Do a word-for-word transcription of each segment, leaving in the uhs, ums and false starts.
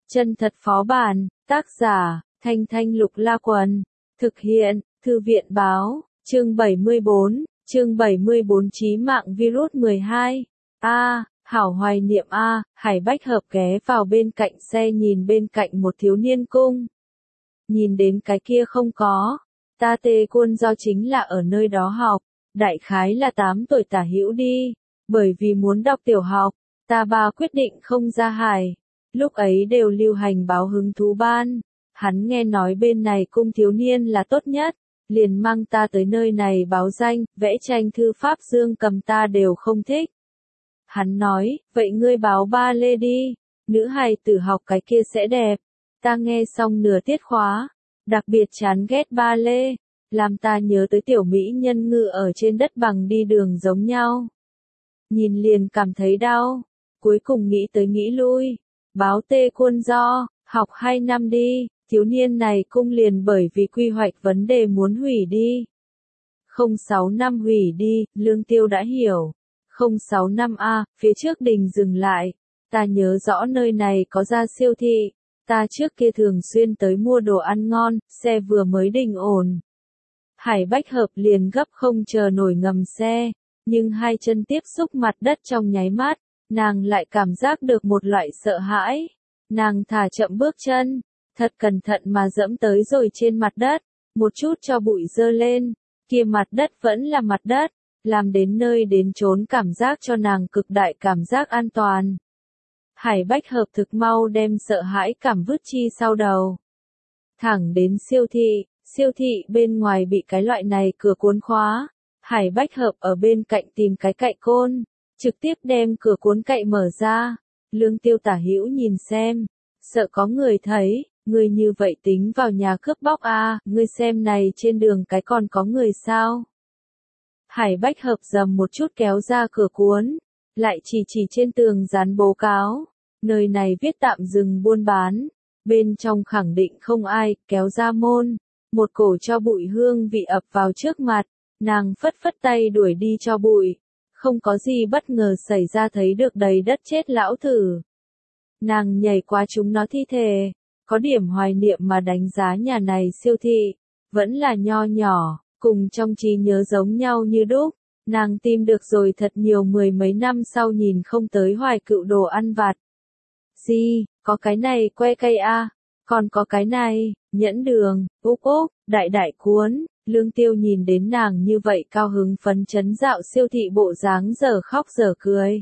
Chân thật phó bản, tác giả, Thanh Thanh Lục La Quần, thực hiện, Thư viện báo, chương bảy mươi bốn, chương bảy mươi bốn chí mạng virus mười hai. A, hảo hoài niệm a, Hải Bách Hợp ghé vào bên cạnh xe nhìn bên cạnh một thiếu niên cung. Nhìn đến cái kia không có, ta tê quân do chính là ở nơi đó học, đại khái là tám tuổi tả hữu đi, bởi vì muốn đọc tiểu học, ta ba quyết định không ra hải. Lúc ấy đều lưu hành báo hứng thú ban, hắn nghe nói bên này cung thiếu niên là tốt nhất, liền mang ta tới nơi này báo danh, vẽ tranh thư pháp dương cầm ta đều không thích. Hắn nói, vậy ngươi báo ba lê đi, nữ hài tử học cái kia sẽ đẹp. Ta nghe xong nửa tiết khóa, đặc biệt chán ghét ba lê, làm ta nhớ tới tiểu mỹ nhân ngự ở trên đất bằng đi đường giống nhau. Nhìn liền cảm thấy đau, cuối cùng nghĩ tới nghĩ lui, báo tê quân do, học hai năm đi, thiếu niên này cung liền bởi vì quy hoạch vấn đề muốn hủy đi. Không sáu năm hủy đi, Lương Tiêu đã hiểu. Không sáu năm a, phía trước đình dừng lại, ta nhớ rõ nơi này có ra siêu thị, ta trước kia thường xuyên tới mua đồ ăn ngon, xe vừa mới đình ổn. Hải Bách Hợp liền gấp không chờ nổi ngầm xe, nhưng hai chân tiếp xúc mặt đất trong nháy mắt, nàng lại cảm giác được một loại sợ hãi. Nàng thả chậm bước chân, thật cẩn thận mà dẫm tới rồi trên mặt đất, một chút cho bụi dơ lên, kia mặt đất vẫn là mặt đất, làm đến nơi đến chốn cảm giác cho nàng cực đại cảm giác an toàn. Hải Bách Hợp thực mau đem sợ hãi cảm vứt chi sau đầu. Thẳng đến siêu thị, siêu thị bên ngoài bị cái loại này cửa cuốn khóa, Hải Bách Hợp ở bên cạnh tìm cái cậy côn, trực tiếp đem cửa cuốn cậy mở ra. Lương Tiêu tả hữu nhìn xem, sợ có người thấy, người như vậy tính vào nhà cướp bóc a, ngươi xem này trên đường cái còn có người sao? Hải Bách Hợp dầm một chút kéo ra cửa cuốn, lại chỉ chỉ trên tường dán báo cáo, nơi này viết tạm dừng buôn bán, bên trong khẳng định không ai, kéo ra môn, một cổ cho bụi hương vị ập vào trước mặt, nàng phất phất tay đuổi đi cho bụi, không có gì bất ngờ xảy ra thấy được đầy đất chết lão thử. Nàng nhảy qua chúng nó thi thể, có điểm hoài niệm mà đánh giá nhà này siêu thị, vẫn là nho nhỏ. Cùng trong trí nhớ giống nhau như đúc, nàng tìm được rồi thật nhiều mười mấy năm sau nhìn không tới hoài cựu đồ ăn vặt. Gì, có cái này que cây a, còn có cái này, nhẫn đường, úp úp, đại đại cuốn, Lương Tiêu nhìn đến nàng như vậy cao hứng phấn chấn dạo siêu thị bộ dáng giờ khóc giờ cười.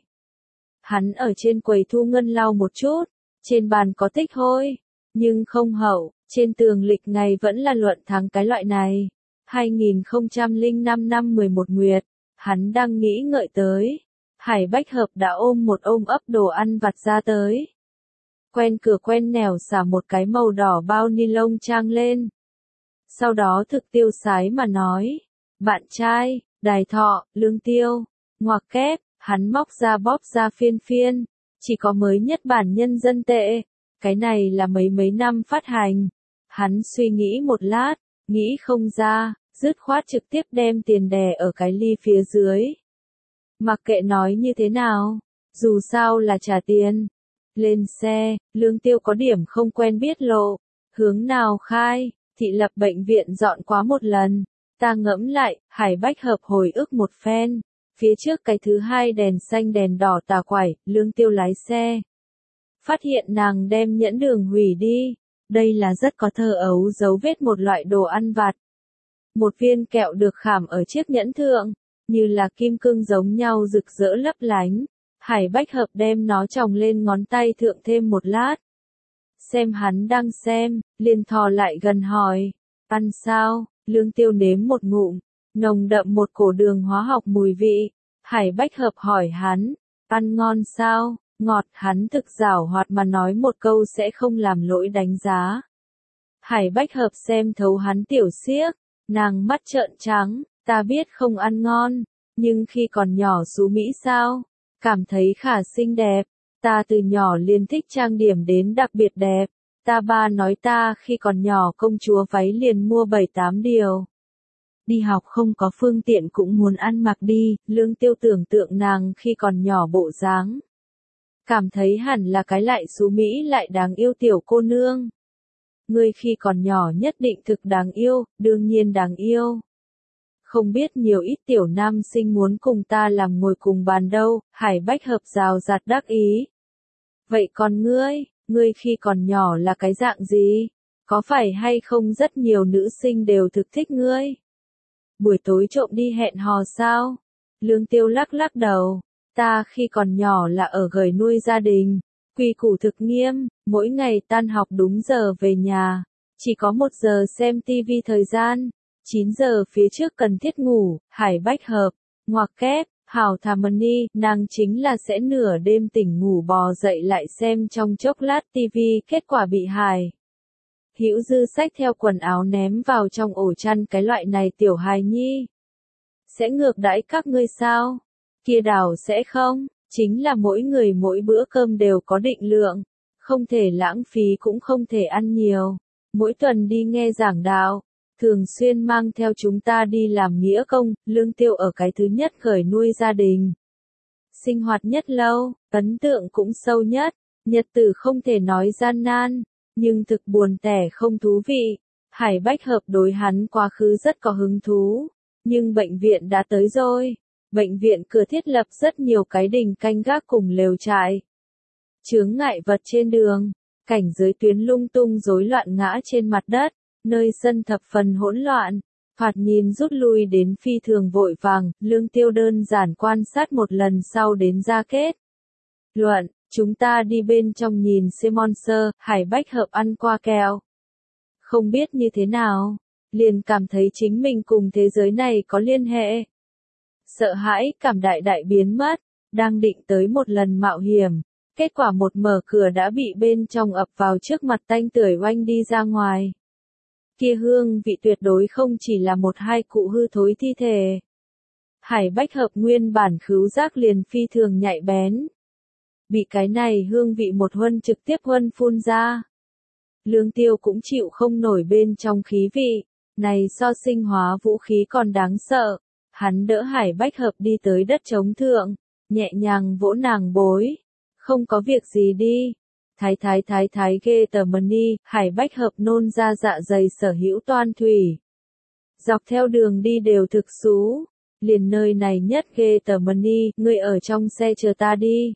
Hắn ở trên quầy thu ngân lau một chút, trên bàn có tích hôi, nhưng không hậu, trên tường lịch ngày vẫn là luận thắng cái loại này. hai nghìn không trăm lẻ năm năm mười một Nguyệt, hắn đang nghĩ ngợi tới. Hải Bách Hợp đã ôm một ôm ấp đồ ăn vặt ra tới. Quen cửa quen nẻo xả một cái màu đỏ bao ni lông trang lên. Sau đó thực tiêu sái mà nói, bạn trai, đài thọ, Lương Tiêu, ngoặc kép, hắn móc ra bóp ra phiên phiên, chỉ có mới nhất bản nhân dân tệ, cái này là mấy mấy năm phát hành. Hắn suy nghĩ một lát, nghĩ không ra, dứt khoát trực tiếp đem tiền đè ở cái ly phía dưới. Mặc kệ nói như thế nào, dù sao là trả tiền. Lên xe, Lương Tiêu có điểm không quen biết lộ, hướng nào khai, thị lập bệnh viện dọn quá một lần. Ta ngẫm lại, Hải Bách Hợp hồi ức một phen, phía trước cái thứ hai đèn xanh đèn đỏ tà quải, Lương Tiêu lái xe. Phát hiện nàng đem nhẫn đường hủy đi, đây là rất có thơ ấu dấu vết một loại đồ ăn vặt. Một viên kẹo được khảm ở chiếc nhẫn thượng, như là kim cương giống nhau rực rỡ lấp lánh. Hải Bách Hợp đem nó chồng lên ngón tay thượng thêm một lát. Xem hắn đang xem, liền thò lại gần hỏi, ăn sao? Lương Tiêu nếm một ngụm, nồng đậm một cổ đường hóa học mùi vị. Hải Bách Hợp hỏi hắn, ăn ngon sao? Ngọt, hắn thực giảo hoạt mà nói một câu sẽ không làm lỗi đánh giá. Hải Bách Hợp xem thấu hắn tiểu xiếc. Nàng mắt trợn trắng, ta biết không ăn ngon, nhưng khi còn nhỏ xú Mỹ sao, cảm thấy khả xinh đẹp, ta từ nhỏ liền thích trang điểm đến đặc biệt đẹp, ta ba nói ta khi còn nhỏ công chúa váy liền mua bảy tám điều. Đi học không có phương tiện cũng muốn ăn mặc đi, Lương Tiêu tưởng tượng nàng khi còn nhỏ bộ dáng. cảm thấy hẳn là cái lại xú Mỹ lại đáng yêu tiểu cô nương. Ngươi khi còn nhỏ nhất định thực đáng yêu, đương nhiên đáng yêu. Không biết nhiều ít tiểu nam sinh muốn cùng ta làm ngồi cùng bàn đâu, Hải Bách Hợp rào rạt đắc ý. Vậy còn ngươi, ngươi khi còn nhỏ là cái dạng gì? Có phải hay không rất nhiều nữ sinh đều thực thích ngươi? Buổi tối trộm đi hẹn hò sao? Lương Tiêu lắc lắc đầu. Ta khi còn nhỏ là ở gửi nuôi gia đình. Quy củ thực nghiêm, mỗi ngày tan học đúng giờ về nhà. Chỉ có một giờ xem tivi thời gian. chín giờ phía trước cần thiết ngủ, Hải Bách Hợp. Ngoặc kép, Hảo Thà Mani, nàng chính là sẽ nửa đêm tỉnh ngủ bò dậy lại xem trong chốc lát tivi, kết quả bị hài. Hữu Dư xách theo quần áo ném vào trong ổ chăn cái loại này tiểu hài nhi. Sẽ ngược đãi các ngươi sao? Kia đảo sẽ không, chính là mỗi người mỗi bữa cơm đều có định lượng, không thể lãng phí cũng không thể ăn nhiều. Mỗi tuần đi nghe giảng đạo, thường xuyên mang theo chúng ta đi làm nghĩa công, Lương Tiêu ở cái thứ nhất khởi nuôi gia đình. Sinh hoạt nhất lâu, ấn tượng cũng sâu nhất, nhật tử không thể nói gian nan, nhưng thực buồn tẻ không thú vị. Hải Bách Hợp đối hắn quá khứ rất có hứng thú, nhưng bệnh viện đã tới rồi. Bệnh viện cửa thiết lập rất nhiều cái đình canh gác cùng lều trại. Chướng ngại vật trên đường, cảnh giới tuyến lung tung rối loạn ngã trên mặt đất, nơi sân thập phần hỗn loạn, thoạt nhìn rút lui đến phi thường vội vàng, Lương Tiêu đơn giản quan sát một lần sau đến ra kết. Luận, chúng ta đi bên trong nhìn xem monster, Hải Bách Hợp ăn qua kẹo. Không biết như thế nào, liền cảm thấy chính mình cùng thế giới này có liên hệ. Sợ hãi cảm đại đại biến mất, đang định tới một lần mạo hiểm, kết quả một mở cửa đã bị bên trong ập vào trước mặt tanh tưởi oanh đi ra ngoài. Kia hương vị tuyệt đối không chỉ là một hai cụ hư thối thi thể. Hải Bách Hợp nguyên bản khứu giác liền phi thường nhạy bén. Bị cái này hương vị một huân trực tiếp huân phun ra. Lương Tiêu cũng chịu không nổi bên trong khí vị, này so sinh hóa vũ khí còn đáng sợ. Hắn đỡ Hải Bách Hợp đi tới đất trống thượng, nhẹ nhàng vỗ nàng bối. Không có việc gì đi. Thái thái thái thái ghê tờ mani, Hải Bách Hợp nôn ra dạ dày sở hữu toan thủy. Dọc theo đường đi đều thực xú. Liền nơi này nhất ghê tờ mani, ngươi ở trong xe chờ ta đi.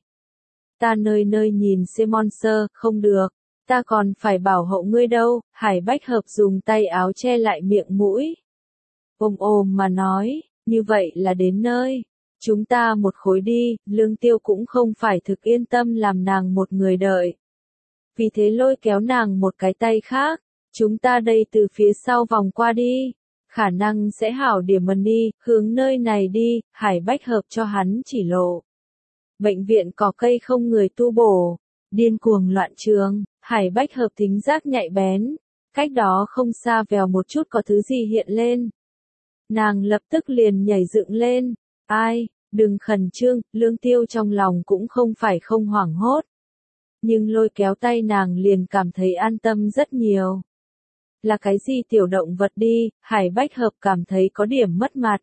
Ta nơi nơi nhìn xem monster, không được. Ta còn phải bảo hộ ngươi đâu, Hải Bách Hợp dùng tay áo che lại miệng mũi. Ôm ôm mà nói, như vậy là đến nơi. Chúng ta một khối đi, Lương Tiêu cũng không phải thực yên tâm làm nàng một người đợi. Vì thế lôi kéo nàng một cái tay khác, chúng ta đây từ phía sau vòng qua đi. Khả năng sẽ hảo điểm mần đi, hướng nơi này đi, Hải Bách Hợp cho hắn chỉ lộ. Bệnh viện có cây không người tu bổ, điên cuồng loạn trường, Hải Bách Hợp thính giác nhạy bén. Cách đó không xa vèo một chút có thứ gì hiện lên. Nàng lập tức liền nhảy dựng lên. Ai, đừng khẩn trương, Lương Tiêu trong lòng cũng không phải không hoảng hốt. Nhưng lôi kéo tay nàng liền cảm thấy an tâm rất nhiều. Là cái gì tiểu động vật đi, Hải Bách Hợp cảm thấy có điểm mất mặt.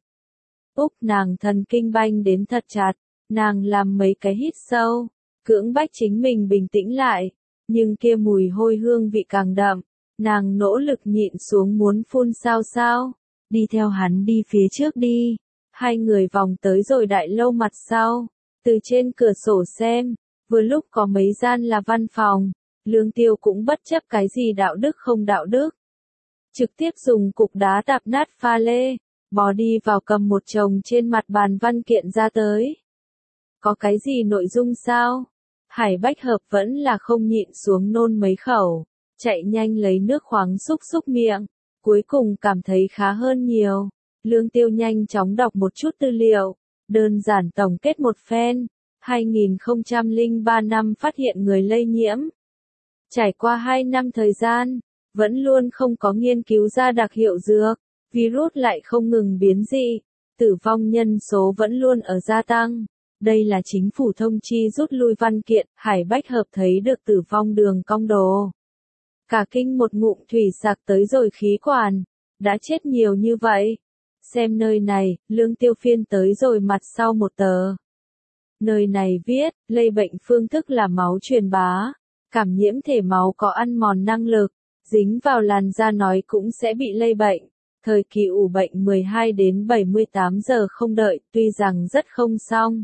Úc nàng thần kinh banh đến thật chặt, nàng làm mấy cái hít sâu, cưỡng bách chính mình bình tĩnh lại. Nhưng kia mùi hôi hương vị càng đậm, nàng nỗ lực nhịn xuống muốn phun sao sao. Đi theo hắn đi phía trước đi. Hai người vòng tới rồi đại lâu mặt sau. Từ trên cửa sổ xem, vừa lúc có mấy gian là văn phòng. Lương Tiêu cũng bất chấp cái gì đạo đức không đạo đức. Trực tiếp dùng cục đá tạp nát pha lê, bò đi vào cầm một chồng trên mặt bàn văn kiện ra tới. Có cái gì nội dung sao? Hải Bách Hợp vẫn là không nhịn xuống nôn mấy khẩu, chạy nhanh lấy nước khoáng xúc xúc miệng. Cuối cùng cảm thấy khá hơn nhiều. Lương Tiêu nhanh chóng đọc một chút tư liệu, đơn giản tổng kết một phen. hai nghìn không trăm lẻ ba năm phát hiện người lây nhiễm. Trải qua hai năm thời gian, vẫn luôn không có nghiên cứu ra đặc hiệu dược, virus lại không ngừng biến dị, tử vong nhân số vẫn luôn ở gia tăng. Đây là chính phủ thông chi rút lui văn kiện, Hải Bách Hợp thấy được tử vong đường cong đồ. Cả kinh một ngụm thủy sặc tới rồi khí quản, đã chết nhiều như vậy. Xem nơi này, Lương Tiêu phiên tới rồi mặt sau một tờ. Nơi này viết, lây bệnh phương thức là máu truyền bá. Cảm nhiễm thể máu có ăn mòn năng lực, dính vào làn da nói cũng sẽ bị lây bệnh. Thời kỳ ủ bệnh mười hai đến bảy mươi tám giờ không đợi, tuy rằng rất không xong.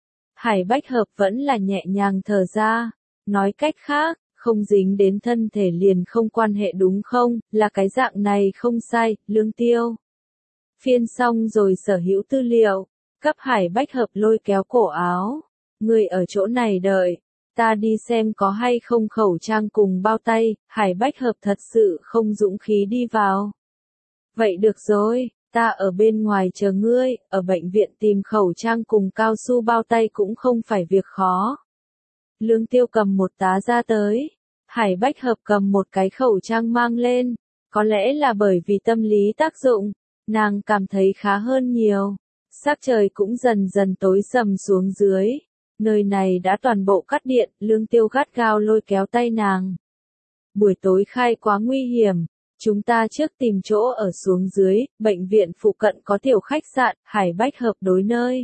Hải bách hợp vẫn là nhẹ nhàng thở ra. Nói cách khác, không dính đến thân thể liền không quan hệ đúng không, là cái dạng này không sai, Lương Tiêu. Phiên xong rồi sở hữu tư liệu, cấp Hải bách hợp lôi kéo cổ áo. Người ở chỗ này đợi, ta đi xem có hay không khẩu trang cùng bao tay, Hải bách hợp thật sự không dũng khí đi vào. Vậy được rồi, ta ở bên ngoài chờ ngươi, ở bệnh viện tìm khẩu trang cùng cao su bao tay cũng không phải việc khó. Lương Tiêu cầm một tá ra tới, Hải bách hợp cầm một cái khẩu trang mang lên, có lẽ là bởi vì tâm lý tác dụng, nàng cảm thấy khá hơn nhiều. Sắc trời cũng dần dần tối sầm xuống dưới, nơi này đã toàn bộ cắt điện, Lương Tiêu gắt gao lôi kéo tay nàng. Buổi tối khai quá nguy hiểm, chúng ta trước tìm chỗ ở xuống dưới, bệnh viện phụ cận có tiểu khách sạn, Hải bách hợp đối nơi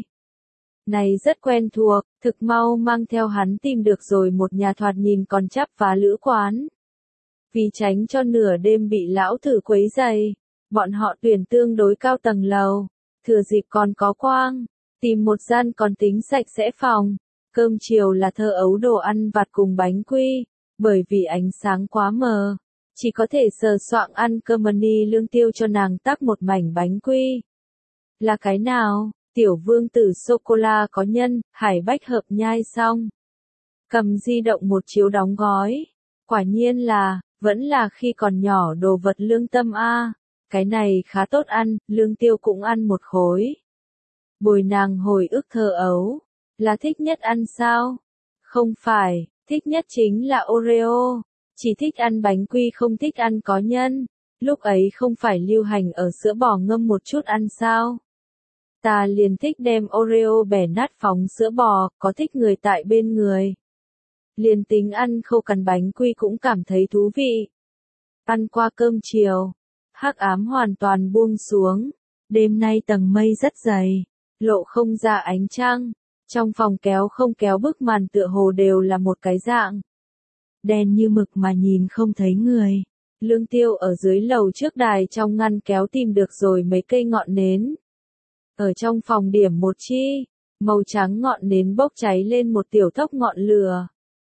này rất quen thuộc, thực mau mang theo hắn tìm được rồi một nhà thoạt nhìn còn chắp vá lữ quán. Vì tránh cho nửa đêm bị lão thử quấy rầy, bọn họ tuyển tương đối cao tầng lầu, thừa dịp còn có quang, tìm một gian còn tính sạch sẽ phòng. Cơm chiều là thơ ấu đồ ăn vặt cùng bánh quy, bởi vì ánh sáng quá mờ, chỉ có thể sờ soạng ăn cơm mani. Lương Tiêu cho nàng tắc một mảnh bánh quy. Là cái nào? Tiểu vương tử sô-cô-la có nhân, Hải bách hợp nhai xong. Cầm di động một chiếu đóng gói. Quả nhiên là, vẫn là khi còn nhỏ đồ vật lương tâm a. Cái này khá tốt ăn, Lương Tiêu cũng ăn một khối. Bồi nàng hồi ức thơ ấu. Là thích nhất ăn sao? Không phải, thích nhất chính là Oreo. Chỉ thích ăn bánh quy không thích ăn có nhân. Lúc ấy không phải lưu hành ở sữa bò ngâm một chút ăn sao? Ta liền thích đem Oreo bẻ nát phóng sữa bò, có thích người tại bên người. Liền tính ăn khâu cằn bánh quy cũng cảm thấy thú vị. Ăn qua cơm chiều, hắc ám hoàn toàn buông xuống. Đêm nay tầng mây rất dày, lộ không ra ánh trăng. Trong phòng kéo không kéo bức màn tựa hồ đều là một cái dạng. Đen như mực mà nhìn không thấy người. Lương Tiêu ở dưới lầu trước đài trong ngăn kéo tìm được rồi mấy cây ngọn nến. Ở trong phòng điểm một chi, màu trắng ngọn nến bốc cháy lên một tiểu thốc ngọn lửa.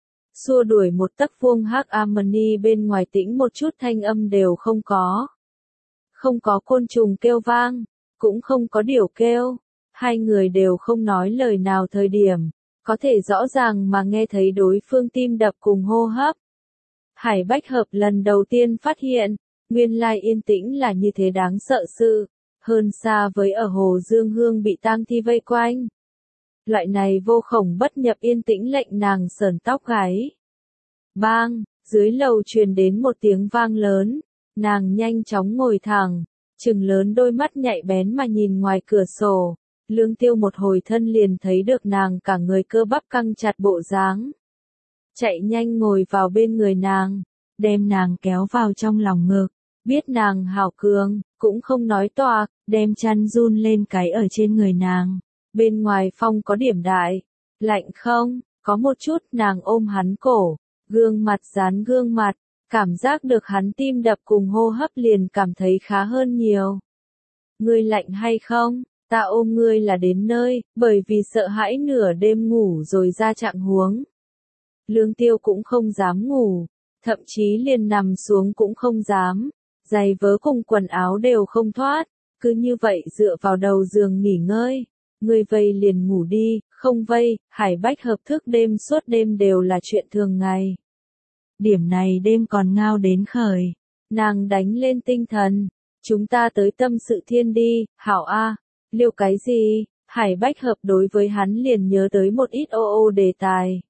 Xua đuổi một tấc vuông hắc amani bên ngoài tĩnh một chút thanh âm đều không có. Không có côn trùng kêu vang, cũng không có điểu kêu. Hai người đều không nói lời nào thời điểm, có thể rõ ràng mà nghe thấy đối phương tim đập cùng hô hấp. Hải bách hợp lần đầu tiên phát hiện, nguyên lai yên tĩnh là như thế đáng sợ sự, hơn xa với ở Hồ Dương Hương bị tang thi vây quanh. Loại này vô khổng bất nhập yên tĩnh lệnh nàng sởn tóc gáy. Bang, dưới lầu truyền đến một tiếng vang lớn, nàng nhanh chóng ngồi thẳng, trừng lớn đôi mắt nhạy bén mà nhìn ngoài cửa sổ. Lương Tiêu một hồi thân liền thấy được nàng cả người cơ bắp căng chặt bộ dáng. Chạy nhanh ngồi vào bên người nàng, đem nàng kéo vào trong lòng ngực, biết nàng hảo cường, cũng không nói toạc, đem chăn run lên cái ở trên người nàng. Bên ngoài phong có điểm đại, lạnh không, có một chút. Nàng ôm hắn cổ, gương mặt dán gương mặt, cảm giác được hắn tim đập cùng hô hấp liền cảm thấy khá hơn nhiều. Ngươi lạnh hay không? Ta ôm ngươi là đến nơi, bởi vì sợ hãi nửa đêm ngủ rồi ra trạng huống. Lương Tiêu cũng không dám ngủ, thậm chí liền nằm xuống cũng không dám, giày vớ cùng quần áo đều không thoát, cứ như vậy dựa vào đầu giường nghỉ ngơi. Ngươi vây liền ngủ đi, không vây, Hải bách hợp thức đêm suốt đêm đều là chuyện thường ngày. Điểm này đêm còn ngao đến khởi, nàng đánh lên tinh thần, chúng ta tới tâm sự thiên đi, hảo a. Liêu cái gì? Hải bách hợp đối với hắn liền nhớ tới một ít ô ô đề tài.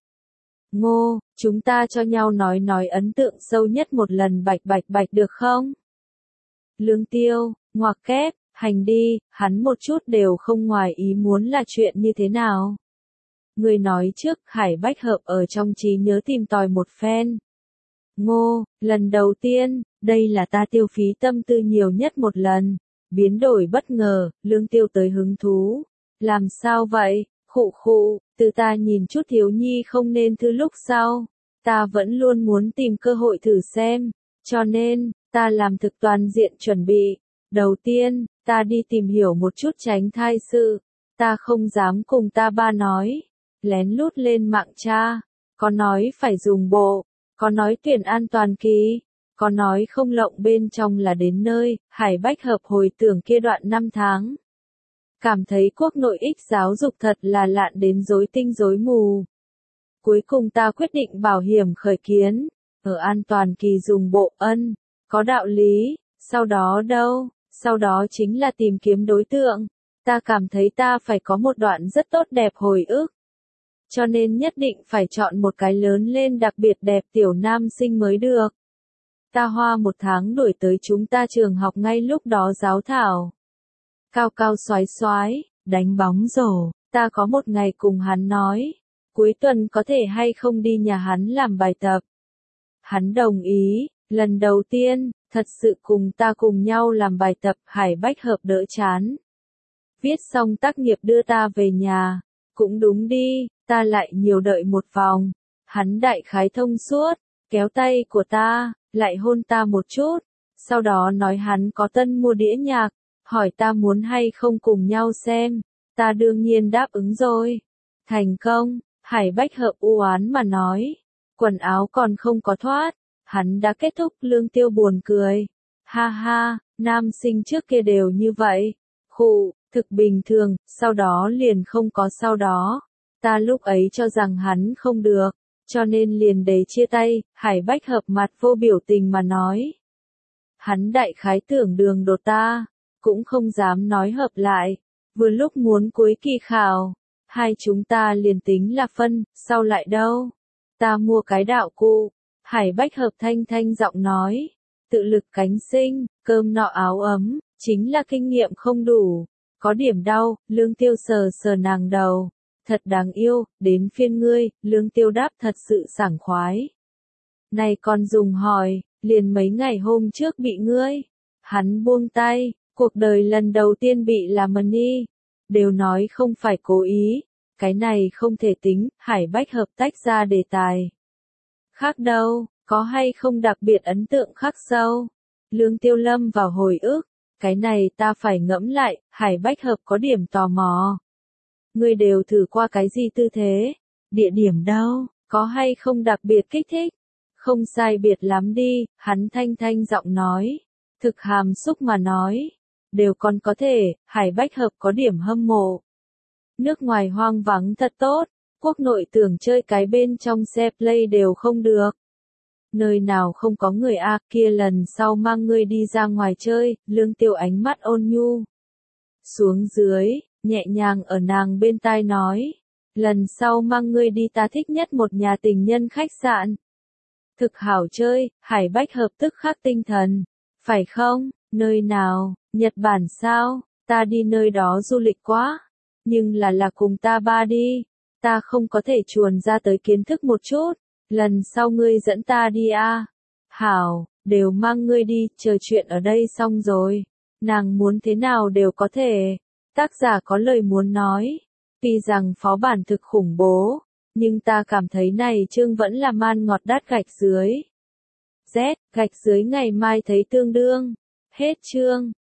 Ngô, chúng ta cho nhau nói nói ấn tượng sâu nhất một lần bạch bạch bạch được không? Lương Tiêu, ngoặc kép, hành đi, hắn một chút đều không ngoài ý muốn là chuyện như thế nào. Người nói trước, Hải bách hợp ở trong trí nhớ tìm tòi một phen. Ngô, lần đầu tiên, đây là ta tiêu phí tâm tư nhiều nhất một lần. Biến đổi bất ngờ, Lương Tiêu tới hứng thú. Làm sao vậy? Khụ khụ, từ ta nhìn chút thiếu nhi không nên thư lúc sau. Ta vẫn luôn muốn tìm cơ hội thử xem. Cho nên, ta làm thực toàn diện chuẩn bị. Đầu tiên, ta đi tìm hiểu một chút tránh thai sự. Ta không dám cùng ta ba nói. Lén lút lên mạng tra. Có nói phải dùng bộ. Có nói tuyển an toàn kỳ. Có nói không lộng bên trong là đến nơi. Hải Bách Hợp hồi tưởng kia đoạn năm tháng. Cảm thấy quốc nội ích giáo dục thật là lạn đến rối tinh rối mù. Cuối cùng ta quyết định bảo hiểm khởi kiến. Ở an toàn kỳ dùng bộ ân. Có đạo lý. Sau đó đâu? Sau đó chính là tìm kiếm đối tượng. Ta cảm thấy ta phải có một đoạn rất tốt đẹp hồi ức. Cho nên nhất định phải chọn một cái lớn lên đặc biệt đẹp tiểu nam sinh mới được. Ta hoa một tháng đuổi tới chúng ta trường học ngay lúc đó giáo thảo. Cao cao xoái xoái, đánh bóng rổ, ta có một ngày cùng hắn nói. Cuối tuần có thể hay không đi nhà hắn làm bài tập. Hắn đồng ý, lần đầu tiên, thật sự cùng ta cùng nhau làm bài tập. Hải Bách Hợp đỡ chán. Viết xong tác nghiệp đưa ta về nhà. Cũng đúng đi, ta lại nhiều đợi một vòng. Hắn đại khái thông suốt, kéo tay của ta, lại hôn ta một chút. Sau đó nói hắn có tân mua đĩa nhạc, hỏi ta muốn hay không cùng nhau xem. Ta đương nhiên đáp ứng rồi. Thành công, Hải Bách Hợp u oán mà nói. Quần áo còn không có thoát, hắn đã kết thúc. Lương Tiêu buồn cười. Ha ha, nam sinh trước kia đều như vậy. Khụ, thực bình thường, sau đó liền không có sau đó. Ta lúc ấy cho rằng hắn không được, cho nên liền để chia tay. Hải Bách Hợp mặt vô biểu tình mà nói. Hắn đại khái tưởng đường đột ta, cũng không dám nói hợp lại. Vừa lúc muốn cuối kỳ khảo, hai chúng ta liền tính là phân, sau lại đâu. Ta mua cái đạo cụ. Hải Bách Hợp thanh thanh giọng nói. Tự lực cánh sinh, cơm nọ áo ấm, chính là kinh nghiệm không đủ. Có điểm đau, Lương Tiêu sờ sờ nàng đầu. Thật đáng yêu, đến phiên ngươi. Lương Tiêu đáp thật sự sảng khoái. Này còn dùng hỏi, liền mấy ngày hôm trước bị ngươi. Hắn buông tay, cuộc đời lần đầu tiên bị làm mần y. Đều nói không phải cố ý. Cái này không thể tính. Hải Bách Hợp tách ra đề tài. Khác đâu, có hay không đặc biệt ấn tượng khắc sâu. Lương Tiêu lâm vào hồi ức. Cái này ta phải ngẫm lại. Hải Bách Hợp có điểm tò mò. Ngươi đều thử qua cái gì tư thế? Địa điểm đâu? Có hay không đặc biệt kích thích? Không sai biệt lắm đi. Hắn thanh thanh giọng nói. Thực hàm xúc mà nói. Đều còn có thể. Hải Bách Hợp có điểm hâm mộ. Nước ngoài hoang vắng thật tốt. Quốc nội tưởng chơi cái bên trong xe play đều không được. Nơi nào không có người a, kia lần sau mang ngươi đi ra ngoài chơi. Lương Tiêu ánh mắt ôn nhu. Xuống dưới, nhẹ nhàng ở nàng bên tai nói. Lần sau mang ngươi đi ta thích nhất một nhà tình nhân khách sạn. Thực hảo chơi. Hải Bách Hợp tức khắc tinh thần. Phải không? Nơi nào? Nhật Bản sao? Ta đi nơi đó du lịch quá. Nhưng là là cùng ta ba đi. Ta không có thể chuồn ra tới kiến thức một chút. Lần sau ngươi dẫn ta đi a. Hảo, đều mang ngươi đi. Chờ chuyện ở đây xong rồi. Nàng muốn thế nào đều có thể. Tác giả có lời muốn nói. Tuy rằng phó bản thực khủng bố. Nhưng ta cảm thấy này chương vẫn là man ngọt đắt gạch dưới. Z, gạch dưới ngày mai thấy tương đương. Hết chương.